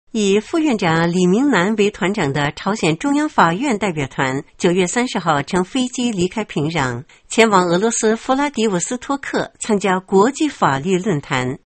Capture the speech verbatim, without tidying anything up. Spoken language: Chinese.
以副院长李明南为团长的朝鲜中央法院代表团九月三十号乘飞机离开平壤，前往俄罗斯弗拉迪沃斯托克参加国际法律论坛。